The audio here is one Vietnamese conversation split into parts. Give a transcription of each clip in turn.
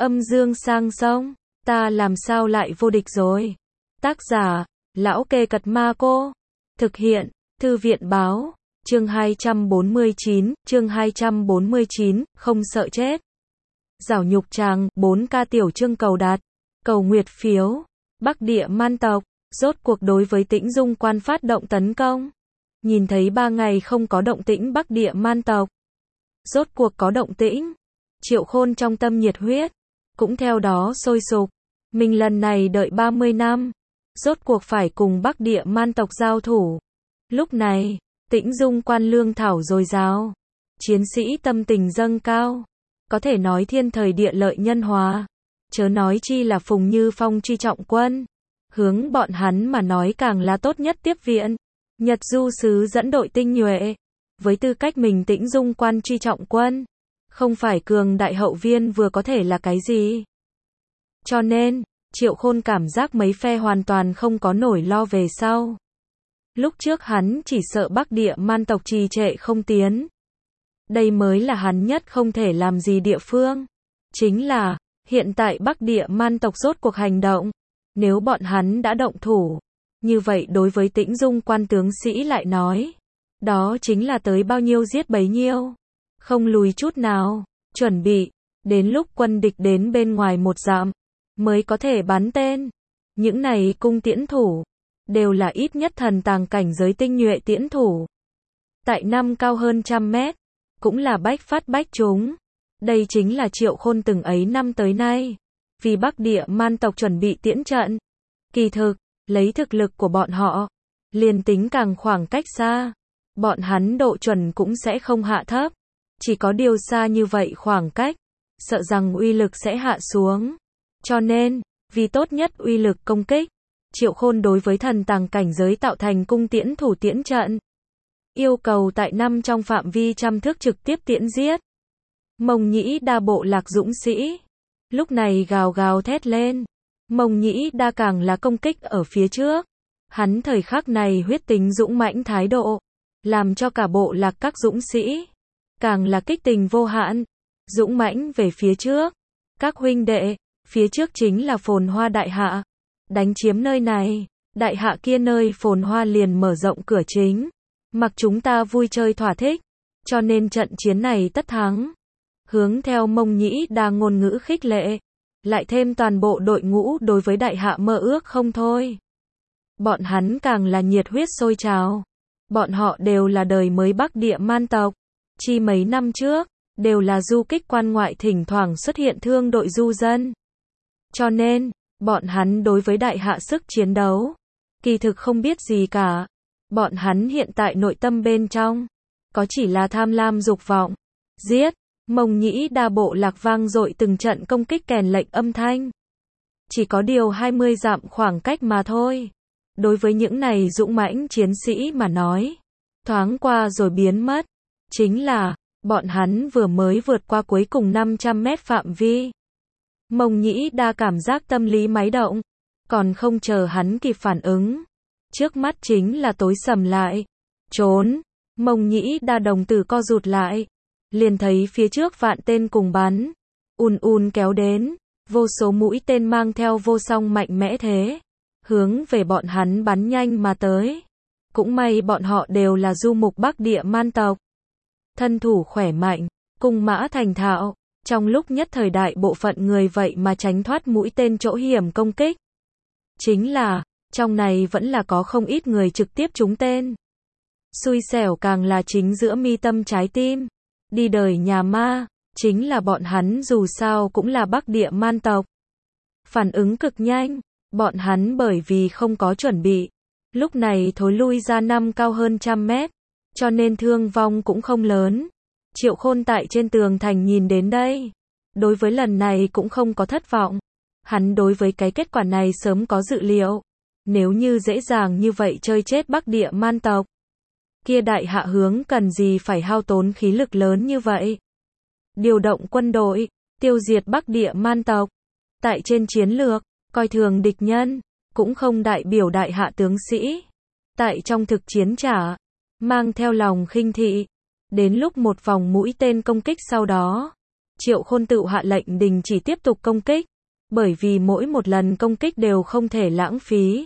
Âm dương sang sông, ta làm sao lại vô địch rồi. Tác giả, Lão Kê Cật Ma Cô. Thực hiện, Thư viện Báo. Chương 249, không sợ chết. Giảo nhục tràng, 4K tiểu chương cầu đạt, cầu nguyệt phiếu. Bắc Địa Man tộc, rốt cuộc đối với Tĩnh Dung Quan phát động tấn công. Nhìn thấy 3 ngày không có động tĩnh Bắc Địa Man tộc. Rốt cuộc có động tĩnh. Triệu Khôn trong tâm nhiệt huyết, cũng theo đó sôi sục. Mình lần này đợi 30 năm, rốt cuộc phải cùng Bắc Địa Man tộc giao thủ. Lúc này, Tĩnh Dung Quan lương thảo dồi dào, chiến sĩ tâm tình dâng cao, có thể nói thiên thời địa lợi nhân hòa, chớ nói chi là Phùng Như Phong truy trọng quân, hướng bọn hắn mà nói càng là tốt nhất tiếp viện. Nhật Du sứ dẫn đội tinh nhuệ, với tư cách mình Tĩnh Dung Quan truy trọng quân, không phải cường đại hậu viên vừa có thể là cái gì. Cho nên, Triệu Khôn cảm giác mấy phe hoàn toàn không có nổi lo về sau. Lúc trước hắn chỉ sợ Bắc Địa Man tộc trì trệ không tiến. Đây mới là hắn nhất không thể làm gì địa phương. Chính là, hiện tại Bắc Địa Man tộc rốt cuộc hành động. Nếu bọn hắn đã động thủ, như vậy đối với Tĩnh Dung Quan tướng sĩ lại nói, đó chính là tới bao nhiêu giết bấy nhiêu. Không lùi chút nào, chuẩn bị, đến lúc quân địch đến bên ngoài 1 dặm, mới có thể bắn tên. Những này cung tiễn thủ, đều là ít nhất thần tàng cảnh giới tinh nhuệ tiễn thủ. Tại năm cao hơn 100 mét, cũng là bách phát bách trúng. Đây chính là Triệu Khôn từng ấy năm tới nay, vì Bắc Địa Man tộc chuẩn bị tiễn trận. Kỳ thực, lấy thực lực của bọn họ, liền tính càng khoảng cách xa, bọn hắn độ chuẩn cũng sẽ không hạ thấp. Chỉ có điều xa như vậy khoảng cách, sợ rằng uy lực sẽ hạ xuống. Cho nên, vì tốt nhất uy lực công kích, Triệu Khôn đối với thần tàng cảnh giới tạo thành cung tiễn thủ tiễn trận. Yêu cầu tại năm trong phạm vi 100 thước trực tiếp tiễn giết. Mông Nhĩ Đa bộ lạc dũng sĩ, lúc này gào gào thét lên. Mông Nhĩ Đa càng là công kích ở phía trước. Hắn thời khắc này huyết tính dũng mãnh thái độ, làm cho cả bộ lạc các dũng sĩ càng là kích tình vô hạn, dũng mãnh về phía trước. Các huynh đệ, phía trước chính là Phồn Hoa Đại Hạ. Đánh chiếm nơi này, Đại Hạ kia nơi phồn hoa liền mở rộng cửa chính. Mặc chúng ta vui chơi thỏa thích, cho nên trận chiến này tất thắng. Hướng theo Mông Nhĩ Đa ngôn ngữ khích lệ, lại thêm toàn bộ đội ngũ đối với Đại Hạ mơ ước không thôi. Bọn hắn càng là nhiệt huyết sôi trào. Bọn họ đều là đời mới Bắc Địa Man tộc. Chi mấy năm trước, đều là du kích quan ngoại thỉnh thoảng xuất hiện thương đội du dân. Cho nên, bọn hắn đối với Đại Hạ sức chiến đấu, kỳ thực không biết gì cả. Bọn hắn hiện tại nội tâm bên trong, có chỉ là tham lam dục vọng. Giết, Mông Nhĩ Đa bộ lạc vang dội từng trận công kích kèn lệnh âm thanh. Chỉ có điều 20 dặm khoảng cách mà thôi. Đối với những này dũng mãnh chiến sĩ mà nói, thoáng qua rồi biến mất. Chính là, bọn hắn vừa mới vượt qua cuối cùng 500 mét phạm vi. Mông Nhĩ Đa cảm giác tâm lý máy động, còn không chờ hắn kịp phản ứng. Trước mắt chính là tối sầm lại. Trốn, Mông Nhĩ Đa đồng tử co rụt lại. Liền thấy phía trước vạn tên cùng bắn. Kéo đến, vô số mũi tên mang theo vô song mạnh mẽ thế. Hướng về bọn hắn bắn nhanh mà tới. Cũng may bọn họ đều là du mục Bắc Địa Man tộc. Thân thủ khỏe mạnh, cung mã thành thạo. Trong lúc nhất thời đại bộ phận người vậy mà tránh thoát mũi tên chỗ hiểm công kích. Chính là, trong này vẫn là có không ít người trực tiếp trúng tên. Xui xẻo càng là chính giữa mi tâm trái tim. Đi đời nhà ma, chính là bọn hắn dù sao cũng là Bắc Địa Man tộc. Phản ứng cực nhanh, bọn hắn bởi vì không có chuẩn bị. Lúc này thối lui ra năm cao hơn 100 mét, cho nên thương vong cũng không lớn. Triệu Khôn tại trên tường thành nhìn đến đây. Đối với lần này cũng không có thất vọng. Hắn đối với cái kết quả này sớm có dự liệu. Nếu như dễ dàng như vậy chơi chết Bắc Địa Man tộc, kia Đại Hạ hướng cần gì phải hao tốn khí lực lớn như vậy. Điều động quân đội, tiêu diệt Bắc Địa Man tộc. Tại trên chiến lược, coi thường địch nhân, cũng không đại biểu Đại Hạ tướng sĩ. Tại trong thực chiến trả, mang theo lòng khinh thị. Đến lúc một vòng mũi tên công kích sau đó, Triệu Khôn tự hạ lệnh đình chỉ tiếp tục công kích, bởi vì mỗi một lần công kích đều không thể lãng phí.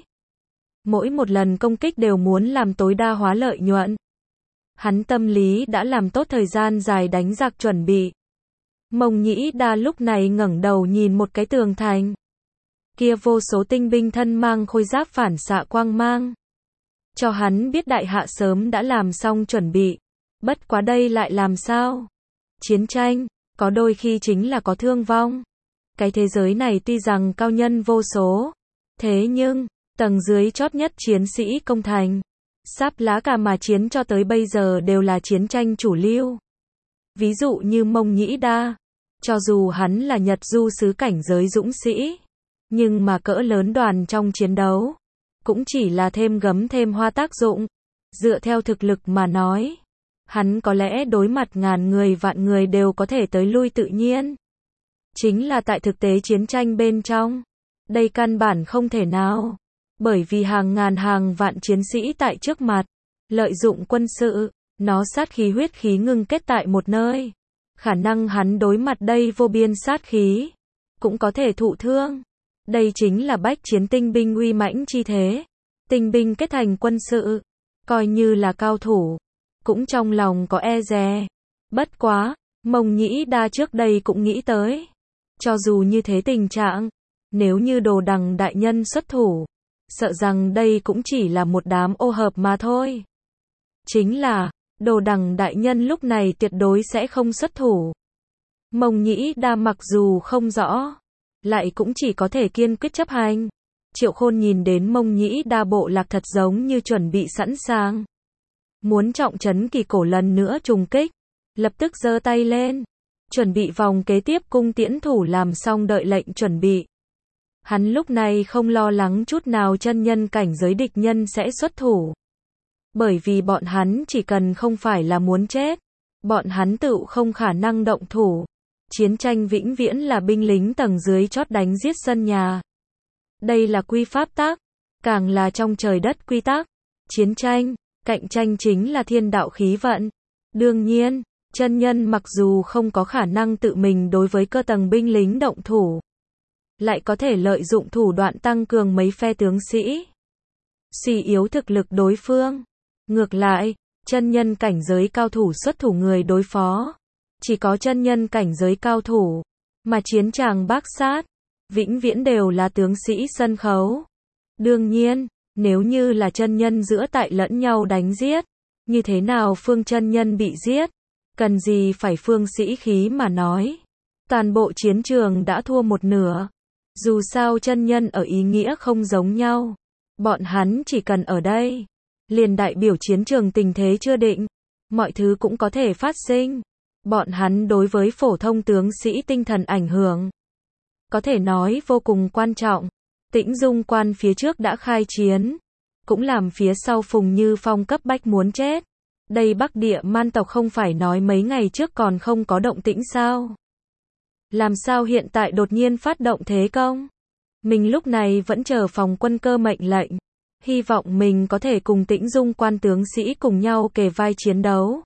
Mỗi một lần công kích đều muốn làm tối đa hóa lợi nhuận. Hắn tâm lý đã làm tốt thời gian dài đánh giặc chuẩn bị. Mông Nhĩ Đa lúc này ngẩng đầu nhìn một cái tường thành. Kia vô số tinh binh thân mang khôi giáp phản xạ quang mang. Cho hắn biết đại hạ sớm đã làm xong chuẩn bị. Bất quá đây lại làm sao? Chiến tranh, có đôi khi chính là có thương vong. Cái thế giới này tuy rằng cao nhân vô số, thế nhưng, tầng dưới chót nhất chiến sĩ công thành, sáp lá cà mà chiến cho tới bây giờ đều là chiến tranh chủ lưu. Ví dụ như Mông Nhĩ Đa, cho dù hắn là Nhật Du sứ cảnh giới dũng sĩ, nhưng mà cỡ lớn đoàn trong chiến đấu, cũng chỉ là thêm gấm thêm hoa tác dụng. Dựa theo thực lực mà nói, hắn có lẽ đối mặt ngàn người vạn người đều có thể tới lui tự nhiên. Chính là tại thực tế chiến tranh bên trong, đây căn bản không thể nào. Bởi vì hàng ngàn hàng vạn chiến sĩ tại trước mặt, lợi dụng quân sự, nó sát khí huyết khí ngưng kết tại một nơi. Khả năng hắn đối mặt đây vô biên sát khí, cũng có thể thụ thương. Đây chính là bách chiến tinh binh uy mãnh chi thế. Tinh binh kết thành quân sự, coi như là cao thủ, cũng trong lòng có e dè. Bất quá, Mông Nhĩ Đa trước đây cũng nghĩ tới. Cho dù như thế tình trạng, nếu như Đồ Đằng đại nhân xuất thủ, sợ rằng đây cũng chỉ là một đám ô hợp mà thôi. Chính là, Đồ Đằng đại nhân lúc này tuyệt đối sẽ không xuất thủ. Mông Nhĩ Đa mặc dù không rõ, lại cũng chỉ có thể kiên quyết chấp hành. Triệu Khôn nhìn đến Mông Nhĩ Đa bộ lạc thật giống như chuẩn bị sẵn sàng. Muốn trọng trấn Kỳ Cổ lần nữa trùng kích, lập tức giơ tay lên, chuẩn bị vòng kế tiếp cung tiễn thủ làm xong đợi lệnh chuẩn bị. Hắn lúc này không lo lắng chút nào chân nhân cảnh giới địch nhân sẽ xuất thủ. Bởi vì bọn hắn chỉ cần không phải là muốn chết, bọn hắn tự không khả năng động thủ. Chiến tranh vĩnh viễn là binh lính tầng dưới chót đánh giết sân nhà. Đây là quy pháp tắc, càng là trong trời đất quy tắc. Chiến tranh, cạnh tranh chính là thiên đạo khí vận. Đương nhiên, chân nhân mặc dù không có khả năng tự mình đối với cơ tầng binh lính động thủ, lại có thể lợi dụng thủ đoạn tăng cường mấy phe tướng sĩ, suy yếu thực lực đối phương. Ngược lại, chân nhân cảnh giới cao thủ xuất thủ người đối phó, chỉ có chân nhân cảnh giới cao thủ, mà chiến tràng bác sát, vĩnh viễn đều là tướng sĩ sân khấu. Đương nhiên, nếu như là chân nhân giữa tại lẫn nhau đánh giết, như thế nào phương chân nhân bị giết, cần gì phải phương sĩ khí mà nói. Toàn bộ chiến trường đã thua một nửa. Dù sao chân nhân ở ý nghĩa không giống nhau. Bọn hắn chỉ cần ở đây, liền đại biểu chiến trường tình thế chưa định. Mọi thứ cũng có thể phát sinh. Bọn hắn đối với phổ thông tướng sĩ tinh thần ảnh hưởng, có thể nói vô cùng quan trọng. Tĩnh Dung Quan phía trước đã khai chiến, cũng làm phía sau Phùng Như Phong cấp bách muốn chết. Đây Bắc Địa Man tộc không phải nói mấy ngày trước còn không có động tĩnh sao? Làm sao hiện tại đột nhiên phát động thế công? Mình lúc này vẫn chờ phòng quân cơ mệnh lệnh, hy vọng mình có thể cùng Tĩnh Dung Quan tướng sĩ cùng nhau kề vai chiến đấu.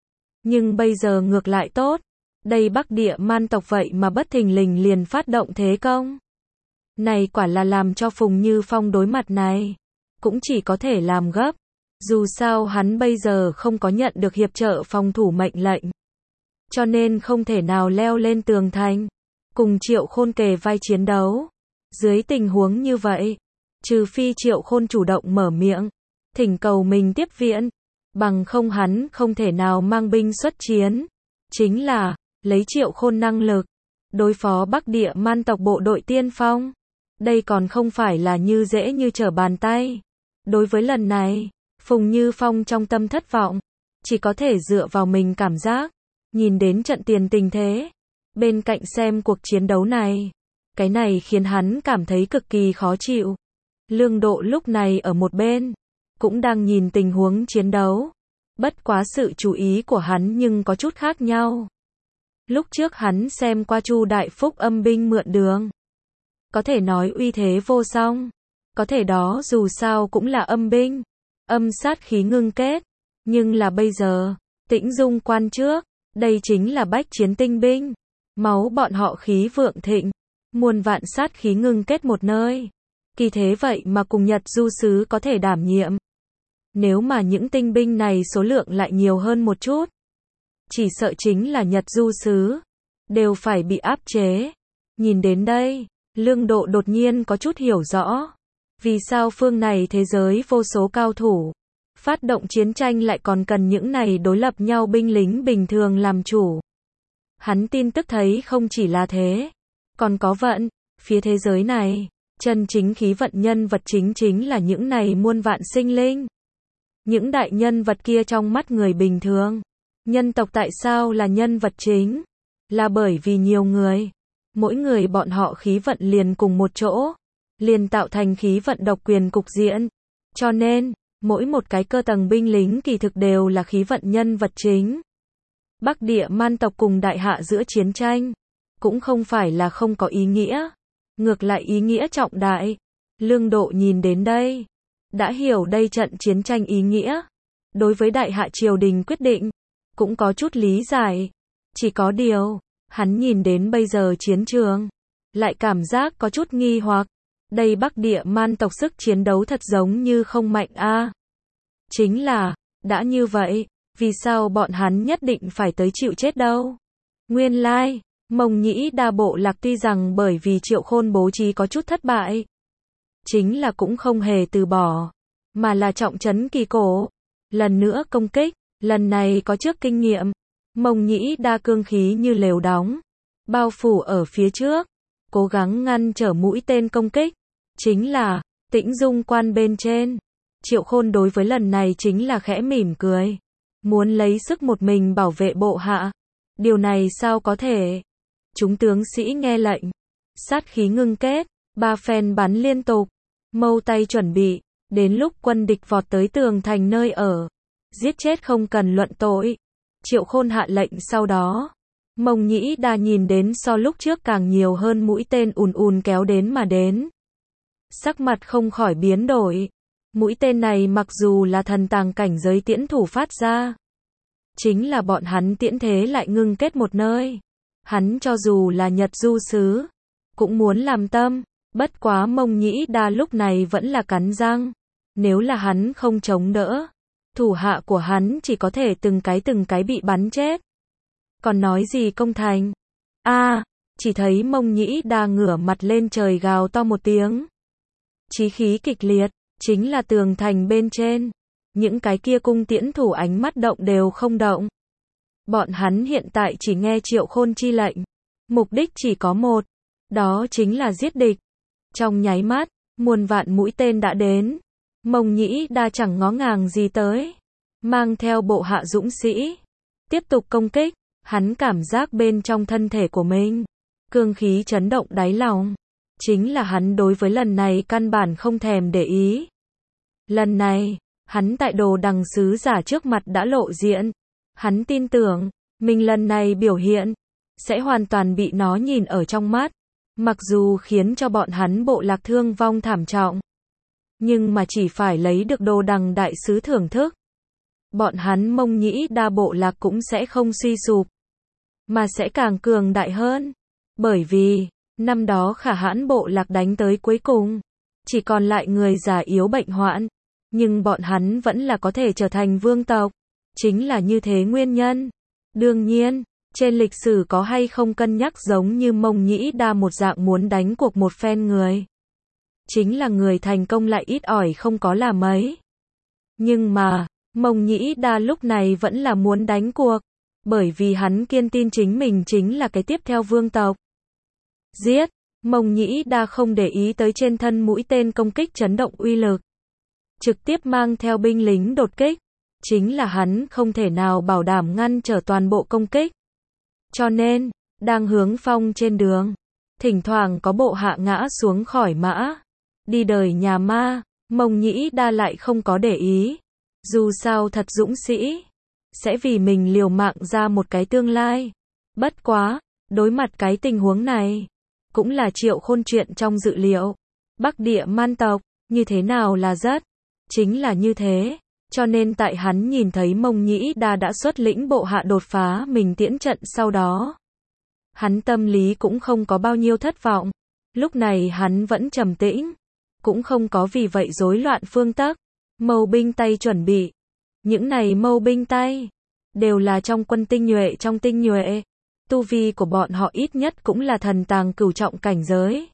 Nhưng bây giờ ngược lại tốt, đây Bắc Địa Man tộc vậy mà bất thình lình liền phát động thế công. Này quả là làm cho Phùng Như Phong đối mặt này, cũng chỉ có thể làm gấp. Dù sao hắn bây giờ không có nhận được hiệp trợ phòng thủ mệnh lệnh, cho nên không thể nào leo lên tường thành, cùng Triệu Khôn kề vai chiến đấu. Dưới tình huống như vậy, trừ phi Triệu Khôn chủ động mở miệng, thỉnh cầu mình tiếp viện, bằng không hắn không thể nào mang binh xuất chiến. Chính là, lấy Triệu Khôn năng lực, đối phó Bắc Địa Man tộc bộ đội tiên phong, đây còn không phải là như dễ như trở bàn tay. Đối với lần này, Phùng Như Phong trong tâm thất vọng, chỉ có thể dựa vào mình cảm giác, nhìn đến trận tiền tình thế, bên cạnh xem cuộc chiến đấu này. Cái này khiến hắn cảm thấy cực kỳ khó chịu. Lương Độ lúc này ở một bên, cũng đang nhìn tình huống chiến đấu. Bất quá sự chú ý của hắn nhưng có chút khác nhau. Lúc trước hắn xem qua Chu Đại Phúc âm binh mượn đường, có thể nói uy thế vô song. Có thể đó dù sao cũng là âm binh, âm sát khí ngưng kết. Nhưng là bây giờ, Tĩnh Dung Quan trước, đây chính là bách chiến tinh binh. Máu bọn họ khí vượng thịnh, muôn vạn sát khí ngưng kết một nơi. Kỳ thế vậy mà cùng Nhật Du Sứ có thể đảm nhiệm. Nếu mà những tinh binh này số lượng lại nhiều hơn một chút, chỉ sợ chính là Nhật Du Sứ đều phải bị áp chế. Nhìn đến đây, Lương Độ đột nhiên có chút hiểu rõ, vì sao phương này thế giới vô số cao thủ, phát động chiến tranh lại còn cần những này đối lập nhau binh lính bình thường làm chủ. Hắn tin tức thấy không chỉ là thế, còn có vận, phía thế giới này, chân chính khí vận nhân vật chính là những này muôn vạn sinh linh. Những đại nhân vật kia trong mắt người bình thường, nhân tộc tại sao là nhân vật chính? Là bởi vì nhiều người, mỗi người bọn họ khí vận liền cùng một chỗ, liền tạo thành khí vận độc quyền cục diện. Cho nên, mỗi một cái cơ tầng binh lính kỳ thực đều là khí vận nhân vật chính. Bắc Địa Man tộc cùng Đại Hạ giữa chiến tranh, cũng không phải là không có ý nghĩa, ngược lại ý nghĩa trọng đại. Lương Độ nhìn đến đây, đã hiểu đây trận chiến tranh ý nghĩa. Đối với Đại Hạ triều đình quyết định, cũng có chút lý giải. Chỉ có điều, hắn nhìn đến bây giờ chiến trường, lại cảm giác có chút nghi hoặc. Đây Bắc Địa Man tộc sức chiến đấu thật giống như không mạnh a. Chính là, đã như vậy, vì sao bọn hắn nhất định phải tới chịu chết đâu? Nguyên lai, Mông Nhĩ Đa bộ lạc tuy rằng bởi vì Triệu Khôn bố trí có chút thất bại, chính là cũng không hề từ bỏ, mà là trọng trấn kỳ cổ. Lần nữa công kích, lần này có trước kinh nghiệm. Mông Nhĩ Đa cương khí như lều đóng, bao phủ ở phía trước, cố gắng ngăn trở mũi tên công kích. Chính là, Tĩnh Dung Quan bên trên, Triệu Khôn đối với lần này chính là khẽ mỉm cười, muốn lấy sức một mình bảo vệ bộ hạ. Điều này sao có thể? Chúng tướng sĩ nghe lệnh, sát khí ngưng kết, ba phen bắn liên tục, mâu tay chuẩn bị, đến lúc quân địch vọt tới tường thành nơi ở, giết chết không cần luận tội. Triệu Khôn hạ lệnh sau đó, Mông Nhĩ Đa nhìn đến so lúc trước càng nhiều hơn mũi tên ùn kéo đến mà đến. Sắc mặt không khỏi biến đổi. Mũi tên này mặc dù là thần tàng cảnh giới tiễn thủ phát ra, chính là bọn hắn tiễn thế lại ngưng kết một nơi. Hắn cho dù là Nhật Du Sứ, cũng muốn làm tâm, bất quá Mông Nhĩ Đa lúc này vẫn là cắn răng. Nếu là hắn không chống đỡ, thủ hạ của hắn chỉ có thể từng cái bị bắn chết. Còn nói gì công thành? Chỉ thấy Mông Nhĩ Đa ngửa mặt lên trời gào to một tiếng. Chí khí kịch liệt, chính là tường thành bên trên. Những cái kia cung tiễn thủ ánh mắt động đều không động. Bọn hắn hiện tại chỉ nghe Triệu Khôn chi lệnh. Mục đích chỉ có một, đó chính là giết địch. Trong nháy mắt, muôn vạn mũi tên đã đến. Mông Nhĩ Đa chẳng ngó ngàng gì tới, mang theo bộ hạ dũng sĩ, tiếp tục công kích. Hắn cảm giác bên trong thân thể của mình, cương khí chấn động đáy lòng. Chính là hắn đối với lần này căn bản không thèm để ý. Lần này, hắn tại Đồ Đằng sứ giả trước mặt đã lộ diện. Hắn tin tưởng, mình lần này biểu hiện, sẽ hoàn toàn bị nó nhìn ở trong mắt. Mặc dù khiến cho bọn hắn bộ lạc thương vong thảm trọng, nhưng mà chỉ phải lấy được Đồ Đằng đại sứ thưởng thức, bọn hắn Mông Nhĩ Đa bộ lạc cũng sẽ không suy sụp, mà sẽ càng cường đại hơn. Bởi vì, năm đó Khả Hãn bộ lạc đánh tới cuối cùng, chỉ còn lại người già yếu bệnh hoạn, nhưng bọn hắn vẫn là có thể trở thành vương tộc. Chính là như thế nguyên nhân. Đương nhiên, trên lịch sử có hay không cân nhắc giống như Mông Nhĩ Đa một dạng muốn đánh cuộc một phen người. Chính là người thành công lại ít ỏi không có là mấy. Nhưng mà, Mông Nhĩ Đa lúc này vẫn là muốn đánh cuộc, bởi vì hắn kiên tin chính mình chính là cái tiếp theo vương tộc. Giết! Mông Nhĩ Đa không để ý tới trên thân mũi tên công kích chấn động uy lực, trực tiếp mang theo binh lính đột kích. Chính là hắn không thể nào bảo đảm ngăn trở toàn bộ công kích. Cho nên, đang hướng phong trên đường, thỉnh thoảng có bộ hạ ngã xuống khỏi mã, đi đời nhà ma. Mông Nhĩ Đa lại không có để ý. Dù sao thật dũng sĩ, sẽ vì mình liều mạng ra một cái tương lai. Bất quá, đối mặt cái tình huống này, cũng là Triệu Khôn chuyện trong dự liệu. Bắc Địa Man tộc, như thế nào là rất, chính là như thế. Cho nên tại hắn nhìn thấy Mông Nhĩ Đa đã xuất lĩnh bộ hạ đột phá mình tiễn trận sau đó, Hắn tâm lý cũng không có bao nhiêu thất vọng. Lúc này hắn vẫn trầm tĩnh, cũng không có vì vậy rối loạn phương tắc. Mâu binh tay chuẩn bị. Những này mâu binh tay đều là trong quân tinh nhuệ trong tinh nhuệ. Tu vi của bọn họ ít nhất cũng là thần tàng cửu trọng cảnh giới.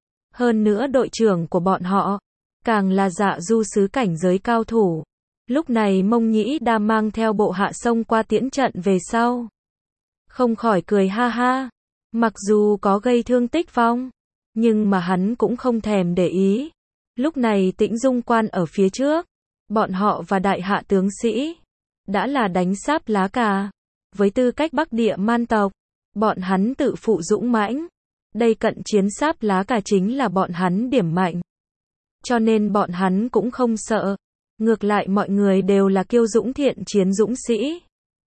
Hơn nữa đội trưởng của bọn họ càng là Dạ Du sứ cảnh giới cao thủ. Lúc này Mông Nhĩ Đa mang theo bộ hạ xông qua tiễn trận về sau, không khỏi cười ha ha. Mặc dù có gây thương tích vong, nhưng mà hắn cũng không thèm để ý. Lúc này Tĩnh Dung Quan ở phía trước, bọn họ và đại hạ tướng sĩ đã là đánh sáp lá cà. Với tư cách Bắc Địa man tộc, bọn hắn tự phụ dũng mãnh. Đây cận chiến sáp lá cà chính là bọn hắn điểm mạnh. Cho nên bọn hắn cũng không sợ. Ngược lại mọi người đều là kiêu dũng thiện chiến dũng sĩ.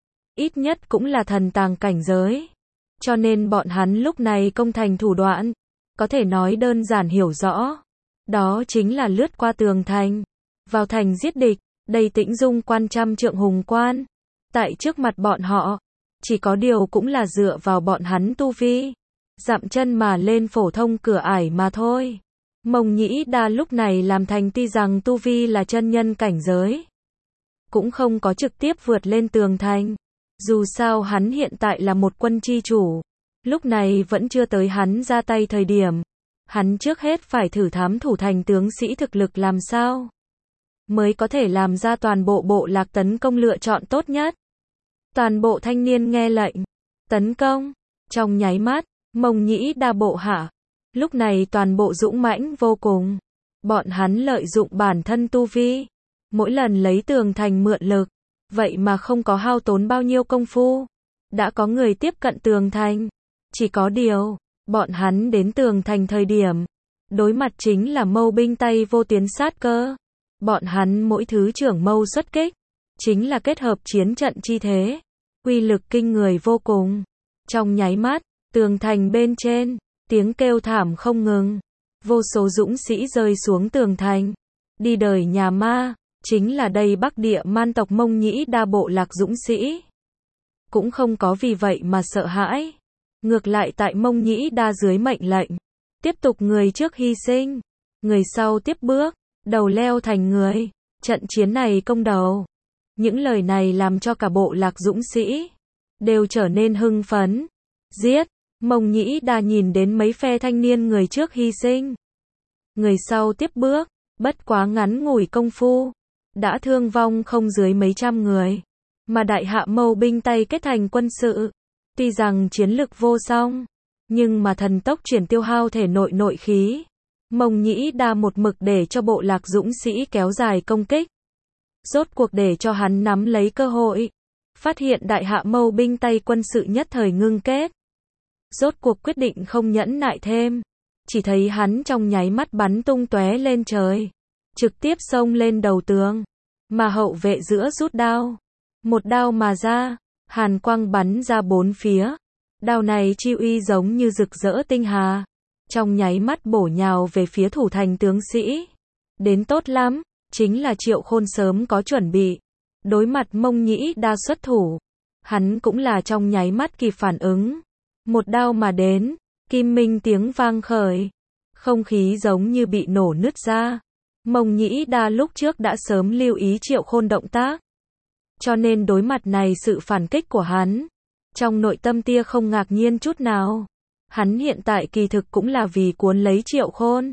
Ít nhất cũng là thần tàng cảnh giới. Cho nên bọn hắn lúc này công thành thủ đoạn, có thể nói đơn giản hiểu rõ. Đó chính là lướt qua tường thành, vào thành giết địch. Đây Tĩnh Dung Quan trăm trượng hùng quan. Tại trước mặt bọn họ, chỉ có điều cũng là dựa vào bọn hắn tu vi, dậm chân mà lên phổ thông cửa ải mà thôi. Mông Nhĩ Đa lúc này làm thành tuy rằng tu vi là chân nhân cảnh giới, cũng không có trực tiếp vượt lên tường thành. Dù sao hắn hiện tại là một quân chi chủ, lúc này vẫn chưa tới hắn ra tay thời điểm. Hắn trước hết phải thử thám thủ thành tướng sĩ thực lực làm sao mới có thể làm ra toàn bộ bộ lạc tấn công lựa chọn tốt nhất. Toàn bộ thanh niên nghe lệnh, tấn công. Trong nháy mắt, Mông Nhĩ Đa bộ hạ lúc này toàn bộ dũng mãnh vô cùng. Bọn hắn lợi dụng bản thân tu vi, mỗi lần lấy tường thành mượn lực, vậy mà không có hao tốn bao nhiêu công phu, đã có người tiếp cận tường thành. Chỉ có điều, bọn hắn đến tường thành thời điểm, đối mặt chính là mâu binh tay vô tuyến sát cơ. Bọn hắn mỗi thứ trưởng mâu xuất kích, chính là kết hợp chiến trận chi thế, uy lực kinh người vô cùng. Trong nháy mắt, tường thành bên trên, tiếng kêu thảm không ngừng. Vô số dũng sĩ rơi xuống tường thành. Đi đời nhà ma, chính là đây Bắc Địa man tộc Mông Nhĩ Đa bộ lạc dũng sĩ. Cũng không có vì vậy mà sợ hãi. Ngược lại tại Mông Nhĩ Đa dưới mệnh lệnh, tiếp tục người trước hy sinh, người sau tiếp bước, đầu leo thành người. Trận chiến này công đầu. Những lời này làm cho cả bộ lạc dũng sĩ đều trở nên hưng phấn. Giết! Mông Nhĩ Đa nhìn đến mấy phe thanh niên người trước hy sinh, người sau tiếp bước, bất quá ngắn ngủi công phu, đã thương vong không dưới mấy trăm người. Mà đại hạ mâu binh tay kết thành quân sự, tuy rằng chiến lực vô song, nhưng mà thần tốc chuyển tiêu hao thể nội nội khí. Mông Nhĩ Đa một mực để cho bộ lạc dũng sĩ kéo dài công kích. Rốt cuộc để cho hắn nắm lấy cơ hội, phát hiện đại hạ mâu binh tay quân sự nhất thời ngưng kết. Rốt cuộc quyết định không nhẫn nại thêm, chỉ thấy hắn trong nháy mắt bắn tung tóe lên trời, trực tiếp xông lên đầu tường, mà hậu vệ giữa rút đao, một đao mà ra, hàn quang bắn ra bốn phía. Đao này chi uy giống như rực rỡ tinh hà, trong nháy mắt bổ nhào về phía thủ thành tướng sĩ. Đến tốt lắm, chính là Triệu Khôn sớm có chuẩn bị, đối mặt Mông Nhĩ Đa xuất thủ, hắn cũng là trong nháy mắt kịp phản ứng. Một đao mà đến, kim minh tiếng vang khởi, không khí giống như bị nổ nứt ra. Mông Nhĩ Đa lúc trước đã sớm lưu ý Triệu Khôn động tác, cho nên đối mặt này sự phản kích của hắn, trong nội tâm tia không ngạc nhiên chút nào. Hắn hiện tại kỳ thực cũng là vì cuốn lấy Triệu Khôn,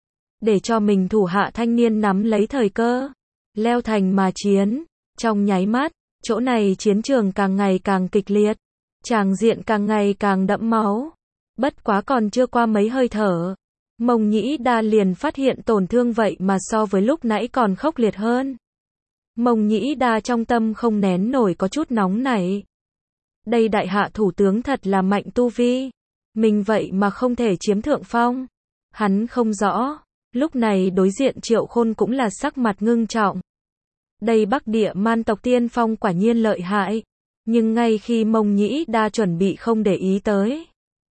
để cho mình thủ hạ thanh niên nắm lấy thời cơ, leo thành mà chiến. Trong nháy mắt, chỗ này chiến trường càng ngày càng kịch liệt, tràng diện càng ngày càng đẫm máu. Bất quá còn chưa qua mấy hơi thở, Mông Nhĩ Đa liền phát hiện tổn thương vậy mà so với lúc nãy còn khốc liệt hơn. Mông Nhĩ Đa trong tâm không nén nổi có chút nóng nảy. Đây đại hạ thủ tướng thật là mạnh tu vi, mình vậy mà không thể chiếm thượng phong. Hắn không rõ, lúc này đối diện Triệu Khôn cũng là sắc mặt ngưng trọng. Đây Bắc Địa man tộc tiên phong quả nhiên lợi hại. Nhưng ngay khi Mông Nhĩ Đa chuẩn bị không để ý tới,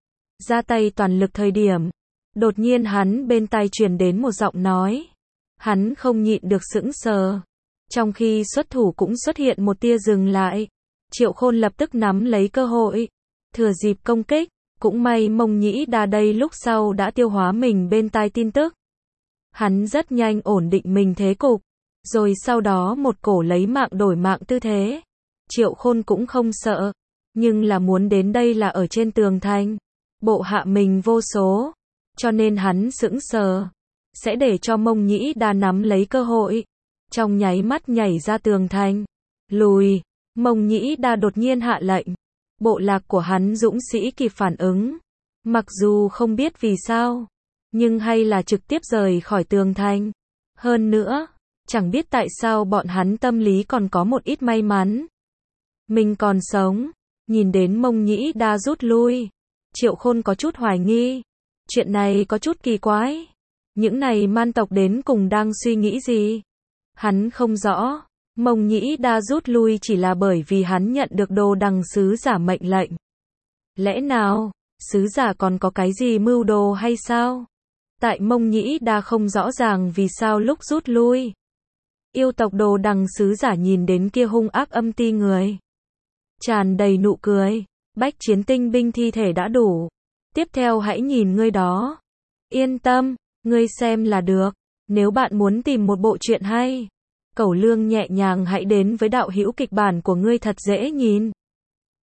ra tay toàn lực thời điểm, đột nhiên hắn bên tai truyền đến một giọng nói. Hắn không nhịn được sững sờ. Trong khi xuất thủ cũng xuất hiện một tia dừng lại. Triệu Khôn lập tức nắm lấy cơ hội, thừa dịp công kích, Cũng may Mông Nhĩ Đa đây lúc sau đã tiêu hóa mình bên tai tin tức. Hắn rất nhanh ổn định mình thế cục, rồi sau đó một cổ lấy mạng đổi mạng tư thế. Triệu Khôn cũng không sợ, nhưng là muốn đến đây là ở trên tường thành, bộ hạ mình vô số, cho nên hắn sững sờ, sẽ để cho Mông Nhĩ Đa nắm lấy cơ hội, trong nháy mắt nhảy ra tường thành, lùi. Mông Nhĩ Đa đột nhiên hạ lệnh, bộ lạc của hắn dũng sĩ kịp phản ứng, mặc dù không biết vì sao, nhưng hay là trực tiếp rời khỏi tường thành. Hơn nữa, chẳng biết tại sao bọn hắn tâm lý còn có một ít may mắn. Mình còn sống, nhìn đến Mông Nhĩ Đa rút lui, Triệu Khôn có chút hoài nghi, chuyện này có chút kỳ quái. Những này man tộc đến cùng đang suy nghĩ gì? Hắn không rõ, Mông Nhĩ Đa rút lui chỉ là bởi vì hắn nhận được Đồ Đằng sứ giả mệnh lệnh. Lẽ nào, sứ giả còn có cái gì mưu đồ hay sao? Tại Mông Nhĩ Đa không rõ ràng vì sao lúc rút lui. Yêu tộc Đồ Đằng sứ giả nhìn đến kia hung ác âm ti người, tràn đầy nụ cười, bách chiến tinh binh thi thể đã đủ. Tiếp theo hãy nhìn ngươi đó. Yên tâm, ngươi xem là được. Nếu bạn muốn tìm một bộ truyện hay, Cẩu Lương nhẹ nhàng hãy đến với đạo hữu kịch bản của ngươi thật dễ nhìn.